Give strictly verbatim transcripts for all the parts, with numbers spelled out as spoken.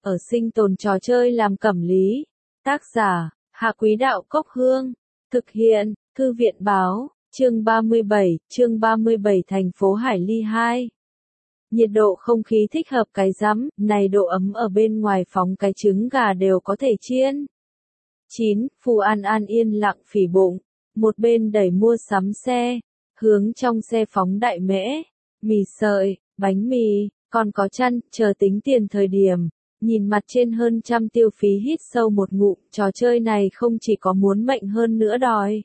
ở sinh tồn trò chơi làm cẩm lý. Tác giả, Hạ Quý Đạo Cốc Hương. Thực hiện, Thư viện Báo, chương ba mươi bảy, chương ba mươi bảy thành phố Hải Ly hai. Nhiệt độ không khí thích hợp cái rắm, này độ ấm ở bên ngoài phóng cái trứng gà đều có thể chiên. chín. Phù An An yên lặng phỉ bụng, một bên đẩy mua sắm xe, hướng trong xe phóng đại mễ, mì sợi, bánh mì, còn có chăn, chờ tính tiền thời điểm. Nhìn mặt trên hơn trăm tiêu phí hít sâu một ngụm, trò chơi này không chỉ có muốn mệnh hơn nữa đòi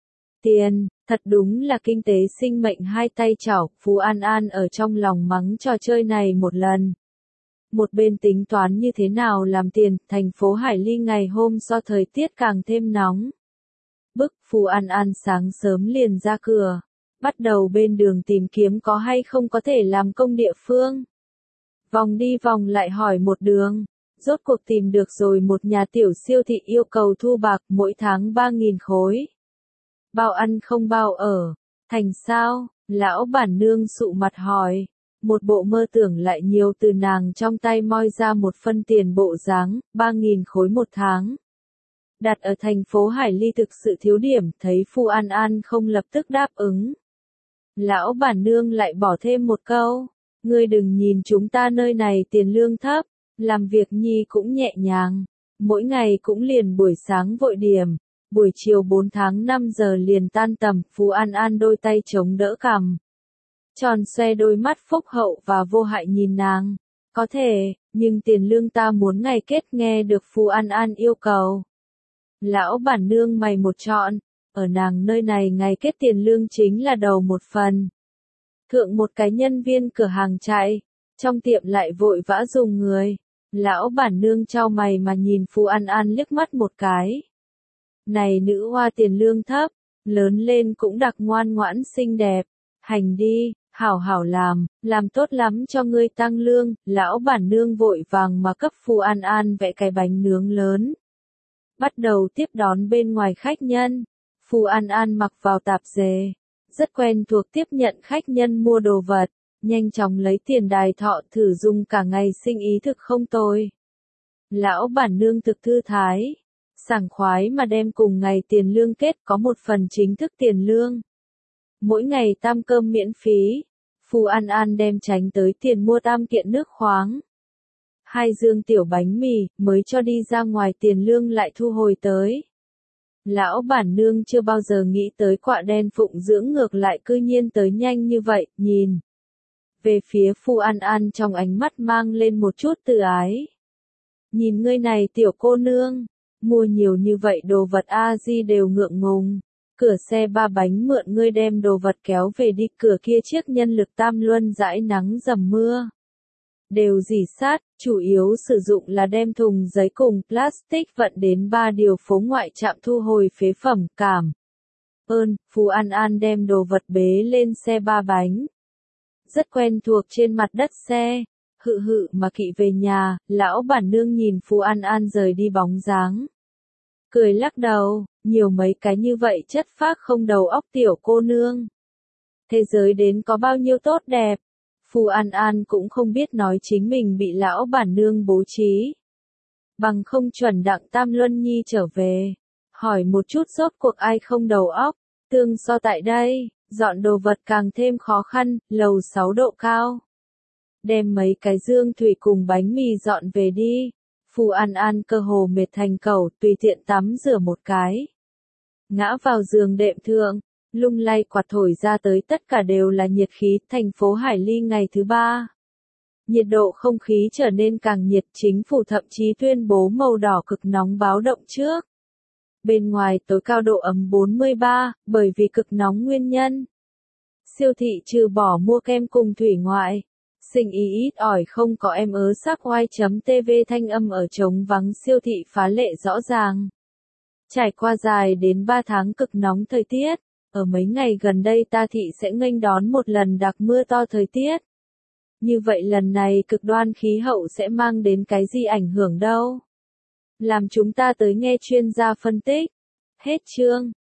tiền, thật đúng là kinh tế sinh mệnh hai tay chảo. Phú An An ở trong lòng mắng trò chơi này một lần. Một bên tính toán như thế nào làm tiền, thành phố Hải Ly ngày hôm do thời tiết càng thêm nóng. Bức Phú An An sáng sớm liền ra cửa, bắt đầu bên đường tìm kiếm có hay không có thể làm công địa phương. Vòng đi vòng lại hỏi một đường, rốt cuộc tìm được rồi một nhà tiểu siêu thị yêu cầu thu bạc mỗi tháng ba nghìn khối. Bao ăn không bao ở, thành sao, lão bản nương sụ mặt hỏi, một bộ mơ tưởng lại nhiều từ nàng trong tay moi ra một phân tiền bộ dáng, ba nghìn khối một tháng. Đặt ở thành phố Hải Ly thực sự thiếu điểm, thấy Phù An An không lập tức đáp ứng. Lão bản nương lại bỏ thêm một câu. Ngươi đừng nhìn chúng ta nơi này tiền lương thấp, làm việc nhi cũng nhẹ nhàng, mỗi ngày cũng liền buổi sáng vội điểm, buổi chiều bốn tháng năm giờ liền tan tầm. Phú An An đôi tay chống đỡ cằm, tròn xoe đôi mắt phúc hậu và vô hại nhìn nàng, có thể, nhưng tiền lương ta muốn ngày kết. Nghe được Phú An An yêu cầu, lão bản nương mày một trọn, ở nàng nơi này ngày kết tiền lương chính là đầu một phần. Thượng một cái nhân viên cửa hàng chạy, trong tiệm lại vội vã dùng người. Lão bản nương chau mày mà nhìn Phú An An liếc mắt một cái. Này nữ hoa tiền lương thấp, lớn lên cũng đặc ngoan ngoãn xinh đẹp, hành đi, hảo hảo làm, làm tốt lắm cho ngươi tăng lương. Lão bản nương vội vàng mà cấp Phú An An vẽ cái bánh nướng lớn. Bắt đầu tiếp đón bên ngoài khách nhân, Phú An An mặc vào tạp dề. Rất quen thuộc tiếp nhận khách nhân mua đồ vật, nhanh chóng lấy tiền đài thọ thử dùng cả ngày sinh ý thực không tồi. Lão bản nương thực thư thái, sảng khoái mà đem cùng ngày tiền lương kết có một phần chính thức tiền lương. Mỗi ngày tam cơm miễn phí, Phù An An đem tránh tới tiền mua tam kiện nước khoáng. Hai dương tiểu bánh mì, mới cho đi ra ngoài tiền lương lại thu hồi tới. Lão bản nương chưa bao giờ nghĩ tới quạ đen phụng dưỡng ngược lại cư nhiên tới nhanh như vậy, nhìn về phía Phù An An trong ánh mắt mang lên một chút từ ái. Nhìn ngươi này tiểu cô nương, mua nhiều như vậy đồ vật a di đều ngượng ngùng, cửa xe ba bánh mượn ngươi đem đồ vật kéo về đi, cửa kia chiếc nhân lực tam luân dãi nắng dầm mưa. Đều dỉ sát, chủ yếu sử dụng là đem thùng giấy cùng plastic vận đến ba điều phố ngoại trạm thu hồi phế phẩm. Cảm ơn, Phú An An đem đồ vật bế lên xe ba bánh. Rất quen thuộc trên mặt đất xe, hự hự mà kỵ về nhà. Lão bản nương nhìn Phú An An rời đi bóng dáng, cười lắc đầu, nhiều mấy cái như vậy chất phác không đầu óc tiểu cô nương. Thế giới đến có bao nhiêu tốt đẹp. Phù An An cũng không biết nói chính mình bị lão bản nương bố trí. Bằng không chuẩn đặng Tam Luân Nhi trở về. Hỏi một chút rốt cuộc ai không đầu óc. Tương so tại đây, dọn đồ vật càng thêm khó khăn, lầu sáu độ cao. Đem mấy cái dương thủy cùng bánh mì dọn về đi. Phù An An cơ hồ mệt thành cẩu, tùy tiện tắm rửa một cái. Ngã vào giường đệm thượng. Lung lay quạt thổi ra tới tất cả đều là nhiệt khí. Thành phố Hải Ly ngày thứ ba. Nhiệt độ không khí trở nên càng nhiệt, chính phủ thậm chí tuyên bố màu đỏ cực nóng báo động trước. Bên ngoài tối cao độ ấm bốn mươi ba, bởi vì cực nóng nguyên nhân. Siêu thị trừ bỏ mua kem cùng thủy ngoại. Sinh ý ít ỏi không có em ớ sắc oai.tv thanh âm ở trống vắng siêu thị phá lệ rõ ràng. Trải qua dài đến ba tháng cực nóng thời tiết. Ở mấy ngày gần đây ta thị sẽ nghênh đón một lần đặc mưa to thời tiết. Như vậy lần này cực đoan khí hậu sẽ mang đến cái gì ảnh hưởng đâu? Làm chúng ta tới nghe chuyên gia phân tích. Hết chương.